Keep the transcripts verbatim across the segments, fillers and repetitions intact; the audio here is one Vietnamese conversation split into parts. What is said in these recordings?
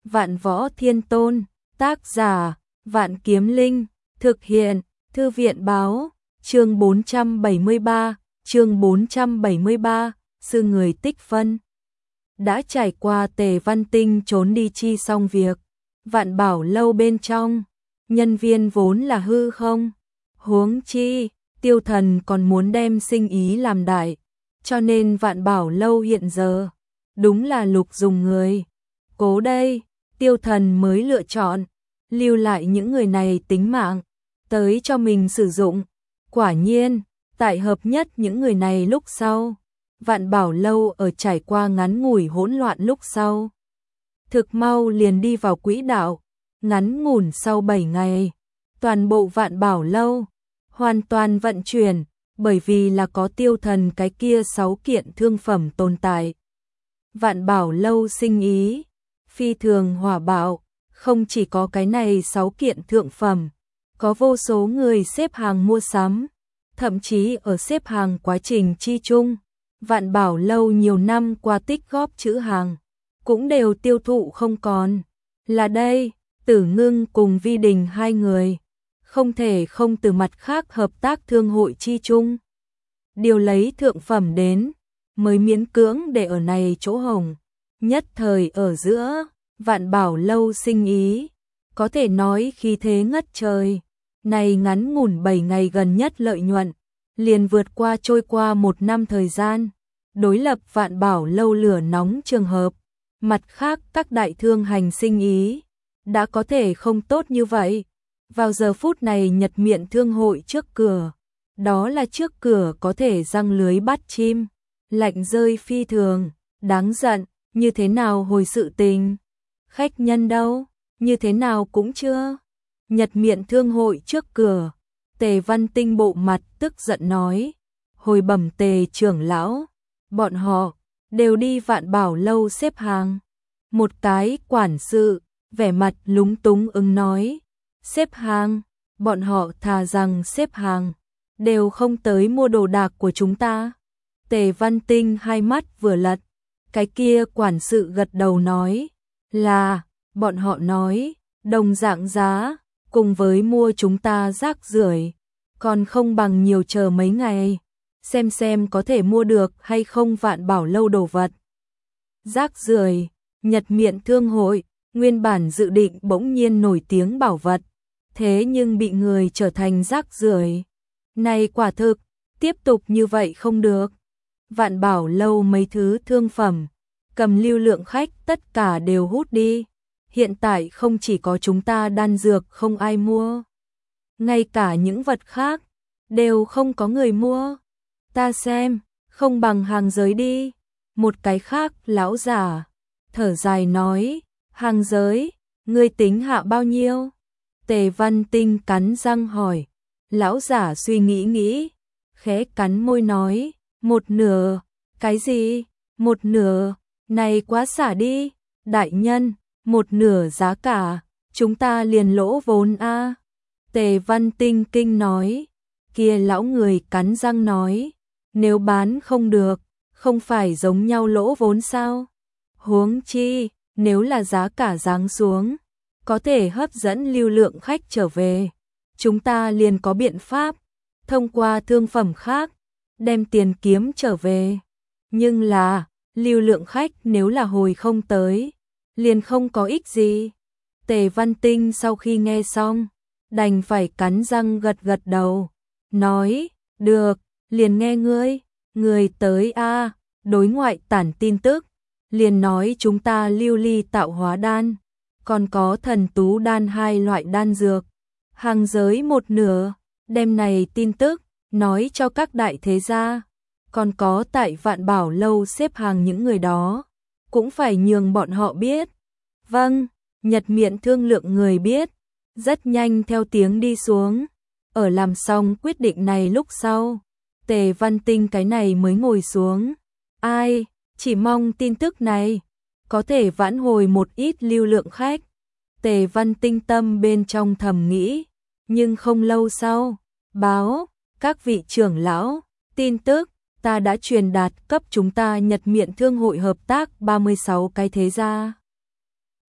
Vạn Võ Thiên Tôn, tác giả, Vạn Kiếm Linh, thực hiện, Thư viện báo, chương bốn trăm bảy mươi ba, chương bốn trăm bảy mươi ba, sư người tích phân. Đã trải qua Tề Văn Tinh trốn đi chi xong việc, Vạn Bảo Lâu bên trong, nhân viên vốn là hư không, huống chi, Tiêu Thần còn muốn đem sinh ý làm đại, cho nên Vạn Bảo Lâu hiện giờ, đúng là lục dùng người. Cố đây, Tiêu Thần mới lựa chọn, lưu lại những người này tính mạng, tới cho mình sử dụng. Quả nhiên, tại hợp nhất những người này lúc sau, Vạn Bảo Lâu ở trải qua ngắn ngủi hỗn loạn lúc sau. Thực mau liền đi vào quỹ đạo, ngắn ngủn sau bảy ngày, toàn bộ Vạn Bảo Lâu hoàn toàn vận chuyển, bởi vì là có Tiêu Thần cái kia sáu kiện thương phẩm tồn tại. Vạn Bảo Lâu sinh ý phi thường hỏa bạo, không chỉ có cái này sáu kiện thượng phẩm, có vô số người xếp hàng mua sắm, thậm chí ở xếp hàng quá trình chi chung, Vạn Bảo Lâu nhiều năm qua tích góp trữ hàng, cũng đều tiêu thụ không còn. Là đây, Tử Ngưng cùng Vi Đình hai người, không thể không từ mặt khác hợp tác thương hội chi chung. Điều lấy thượng phẩm đến, mới miễn cưỡng để ở này chỗ hồng. Nhất thời ở giữa, Vạn Bảo Lâu sinh ý, có thể nói khí thế ngất trời. Này ngắn ngủn bảy ngày gần nhất lợi nhuận, liền vượt qua trôi qua một năm thời gian. Đối lập Vạn Bảo Lâu lửa nóng trường hợp, mặt khác các đại thương hành sinh ý, đã có thể không tốt như vậy. Vào giờ phút này Nhật Miện Thương hội trước cửa, đó là trước cửa có thể răng lưới bắt chim, lạnh rơi phi thường, đáng giận, như thế nào hồi sự tình. Khách nhân đâu, như thế nào cũng chưa. Nhật Miện Thương hội trước cửa, Tề Văn Tinh bộ mặt tức giận nói, hồi bẩm Tề trưởng lão, bọn họ đều đi Vạn Bảo Lâu xếp hàng. Một cái quản sự, vẻ mặt lúng túng ứng nói, xếp hàng, bọn họ thà rằng xếp hàng, đều không tới mua đồ đạc của chúng ta. Tề Văn Tinh hai mắt vừa lật, cái kia quản sự gật đầu nói, là, bọn họ nói, đồng dạng giá, cùng với mua chúng ta rác rưởi, còn không bằng nhiều chờ mấy ngày, xem xem có thể mua được hay không Vạn Bảo Lâu đồ vật. Rác rưởi, Nhật Miện Thương hội, nguyên bản dự định bỗng nhiên nổi tiếng bảo vật, thế nhưng bị người trở thành rác rưởi. Này quả thực, tiếp tục như vậy không được. Vạn Bảo Lâu mấy thứ thương phẩm, cầm lưu lượng khách tất cả đều hút đi. Hiện tại không chỉ có chúng ta đan dược không ai mua, ngay cả những vật khác, đều không có người mua. Ta xem, không bằng hàng giới đi. Một cái khác lão giả, thở dài nói, hàng giới, ngươi tính hạ bao nhiêu? Tề Văn Tinh cắn răng hỏi. Lão giả suy nghĩ nghĩ, khẽ cắn môi nói, một nửa. Cái gì? Một nửa? Này quá xả đi, đại nhân, một nửa giá cả, chúng ta liền lỗ vốn a. Tề Văn Tinh kinh nói, kia lão người cắn răng nói, nếu bán không được, không phải giống nhau lỗ vốn sao? Huống chi, nếu là giá cả giáng xuống, có thể hấp dẫn lưu lượng khách trở về, chúng ta liền có biện pháp, thông qua thương phẩm khác, đem tiền kiếm trở về. Nhưng là, lưu lượng khách nếu là hồi không tới, liền không có ích gì. Tề Văn Tinh sau khi nghe xong, đành phải cắn răng gật gật đầu, nói, được, liền nghe ngươi, người tới a. Đối ngoại tản tin tức, liền nói chúng ta lưu ly tạo hóa đan, còn có thần tú đan hai loại đan dược, hàng giới một nửa, đem này tin tức, nói cho các đại thế gia, còn có tại Vạn Bảo Lâu xếp hàng những người đó, cũng phải nhường bọn họ biết. Vâng, Nhật Miện Thương lượng người biết, rất nhanh theo tiếng đi xuống, ở làm xong quyết định này lúc sau, Tề Văn Tinh cái này mới ngồi xuống. Ai, chỉ mong tin tức này có thể vãn hồi một ít lưu lượng khách. Tề Văn Tinh tâm bên trong thầm nghĩ, nhưng không lâu sau, báo, các vị trưởng lão, tin tức, ta đã truyền đạt cấp chúng ta Nhật Miện Thương hội hợp tác ba mươi sáu cái thế gia.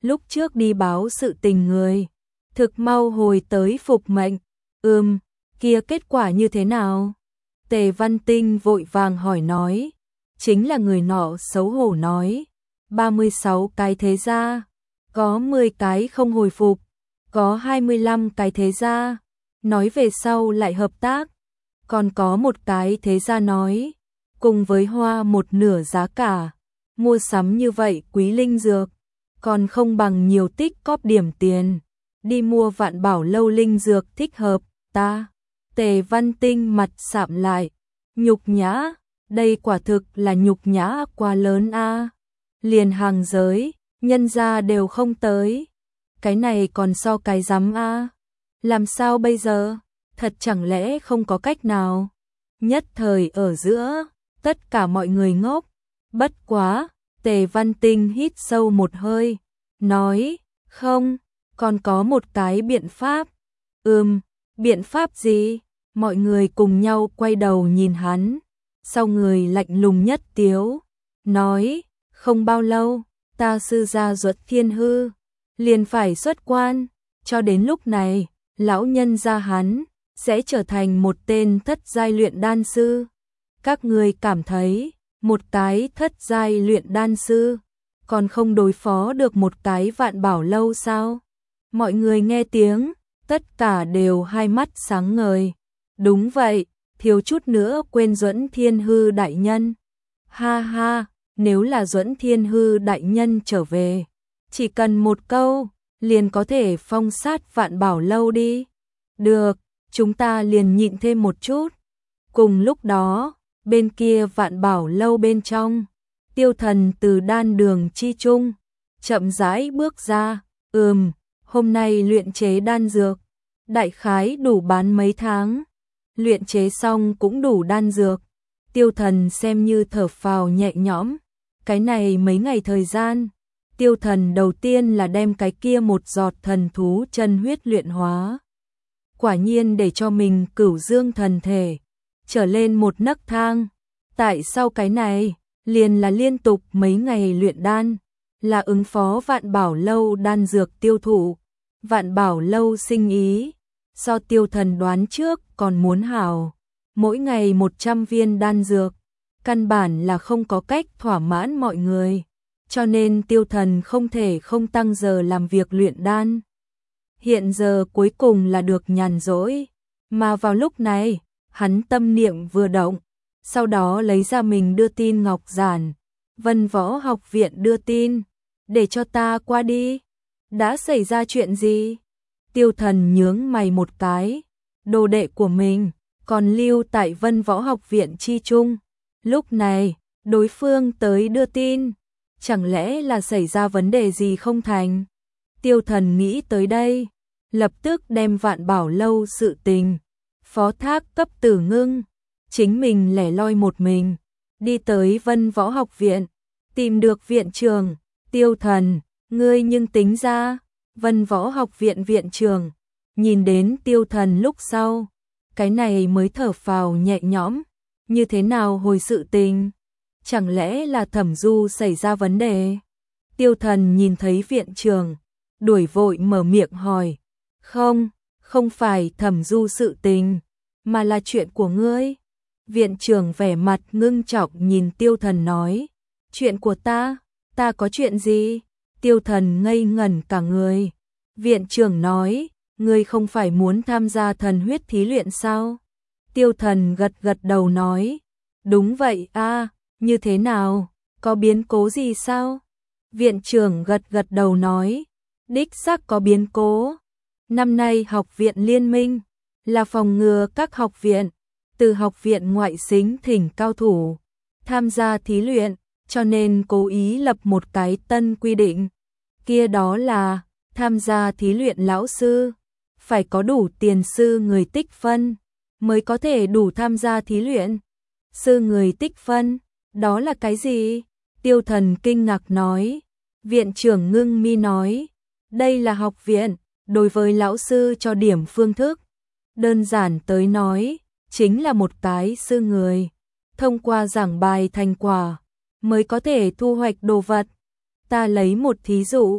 lúc trước đi báo sự tình người, thực mau hồi tới phục mệnh. Ừm, kia kết quả như thế nào? Tề Văn Tinh vội vàng hỏi nói. Chính là người nọ xấu hổ nói. ba mươi sáu cái thế gia, có mười cái không hồi phục, có hai mươi lăm cái thế gia, nói về sau lại hợp tác. Còn có một cái thế gia nói, cùng với hoa một nửa giá cả, mua sắm như vậy quý linh dược, còn không bằng nhiều tích cóp điểm tiền, đi mua Vạn Bảo lâu linh dược thích hợp, ta. Tề Văn Tinh mặt sạm lại, nhục nhã, đây quả thực là nhục nhã quá lớn a. Liền hàng giới, nhân gia đều không tới. Cái này còn so cái rắm a. Làm sao bây giờ? Thật chẳng lẽ không có cách nào? Nhất thời ở giữa, tất cả mọi người ngốc. Bất quá, Tề Văn Tinh hít sâu một hơi, nói, không, còn có một cái biện pháp. Ừm, biện pháp gì? Mọi người cùng nhau quay đầu nhìn hắn. Sau người lạnh lùng nhất tiếu, nói, không bao lâu, ta sư gia Duật Thiên Hư liền phải xuất quan, cho đến lúc này, lão nhân gia hắn sẽ trở thành một tên thất giai luyện đan sư. Các người cảm thấy, một cái thất giai luyện đan sư còn không đối phó được một cái Vạn Bảo lâu sao? Mọi người nghe tiếng, tất cả đều hai mắt sáng ngời. Đúng vậy, thiếu chút nữa quên Duẫn Thiên Hư đại nhân. Ha ha, nếu là Duẫn Thiên Hư đại nhân trở về, chỉ cần một câu, liền có thể phong sát Vạn Bảo lâu đi. Được, chúng ta liền nhịn thêm một chút. Cùng lúc đó, bên kia Vạn Bảo lâu bên trong, Tiêu Thần từ đan đường chi trung, chậm rãi bước ra. Ừm, hôm nay luyện chế đan dược, đại khái đủ bán mấy tháng. Luyện chế xong cũng đủ đan dược. Tiêu Thần xem như thở phào nhẹ nhõm. Cái này mấy ngày thời gian, Tiêu Thần đầu tiên là đem cái kia một giọt thần thú chân huyết luyện hóa. Quả nhiên để cho mình cửu dương thần thể trở lên một nấc thang. Tại sao cái này, liền là liên tục mấy ngày luyện đan, là ứng phó Vạn Bảo lâu đan dược tiêu thụ. Vạn Bảo lâu sinh ý, so Tiêu Thần đoán trước còn muốn hảo. Mỗi ngày một trăm viên đan dược, căn bản là không có cách thỏa mãn mọi người. Cho nên Tiêu Thần không thể không tăng giờ làm việc luyện đan. Hiện giờ cuối cùng là được nhàn rỗi. Mà vào lúc này, hắn tâm niệm vừa động, sau đó lấy ra mình đưa tin ngọc giản. Vân Võ học viện đưa tin, để cho ta qua đi. Đã xảy ra chuyện gì? Tiêu Thần nhướng mày một cái. Đồ đệ của mình còn lưu tại Vân Võ học viện chi trung. Lúc này, đối phương tới đưa tin. Chẳng lẽ là xảy ra vấn đề gì không thành? Tiêu Thần nghĩ tới đây, lập tức đem Vạn Bảo lâu sự tình phó thác cấp Tử Ngưng. Chính mình lẻ loi một mình, đi tới Vân Võ học viện, tìm được viện trưởng. Tiêu Thần, ngươi nhưng tính ra. Vân Võ học viện viện trưởng nhìn đến Tiêu Thần lúc sau, cái này mới thở phào nhẹ nhõm. Như thế nào hồi sự tình? Chẳng lẽ là Thẩm Du xảy ra vấn đề? Tiêu Thần nhìn thấy viện trưởng, đuổi vội mở miệng hỏi. Không, không phải Thẩm Du sự tình, mà là chuyện của ngươi. Viện trưởng vẻ mặt ngưng trọng nhìn Tiêu Thần nói. Chuyện của ta? Ta có chuyện gì? Tiêu Thần ngây ngẩn cả người. Viện trưởng nói, ngươi không phải muốn tham gia thần huyết thí luyện sao? Tiêu Thần gật gật đầu nói. Đúng vậy a, như thế nào? Có biến cố gì sao? Viện trưởng gật gật đầu nói. Đích xác có biến cố. Năm nay học viện liên minh là phòng ngừa các học viện từ học viện ngoại xính thỉnh cao thủ tham gia thí luyện, cho nên cố ý lập một cái tân quy định. Kia đó là tham gia thí luyện lão sư phải có đủ tiền sư người tích phân mới có thể đủ tham gia thí luyện. Sư người tích phân, đó là cái gì? Tiêu Thần kinh ngạc nói. Viện trưởng ngưng mi nói, đây là học viện đối với lão sư cho điểm phương thức. Đơn giản tới nói, chính là một cái sư người thông qua giảng bài thành quả mới có thể thu hoạch đồ vật. Ta lấy một thí dụ,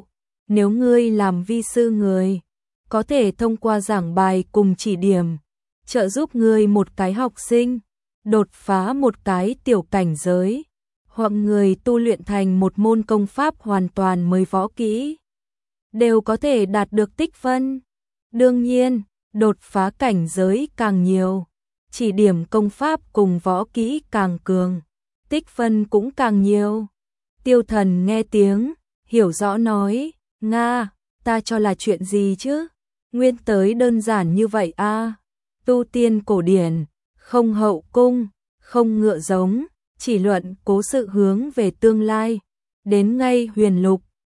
Nếu ngươi làm vi sư người, có thể thông qua giảng bài cùng chỉ điểm, trợ giúp ngươi một cái học sinh, đột phá một cái tiểu cảnh giới, hoặc người tu luyện thành một môn công pháp hoàn toàn mới võ kỹ, đều có thể đạt được tích phân. Đương nhiên, đột phá cảnh giới càng nhiều, chỉ điểm công pháp cùng võ kỹ càng cường, tích phân cũng càng nhiều. Tiêu Thần nghe tiếng, hiểu rõ nói, Nga, ta cho là chuyện gì chứ? Nguyên tới đơn giản như vậy a. À? Tu tiên cổ điển, không hậu cung, không ngựa giống, chỉ luận cố sự hướng về tương lai. Đến ngay huyền lục,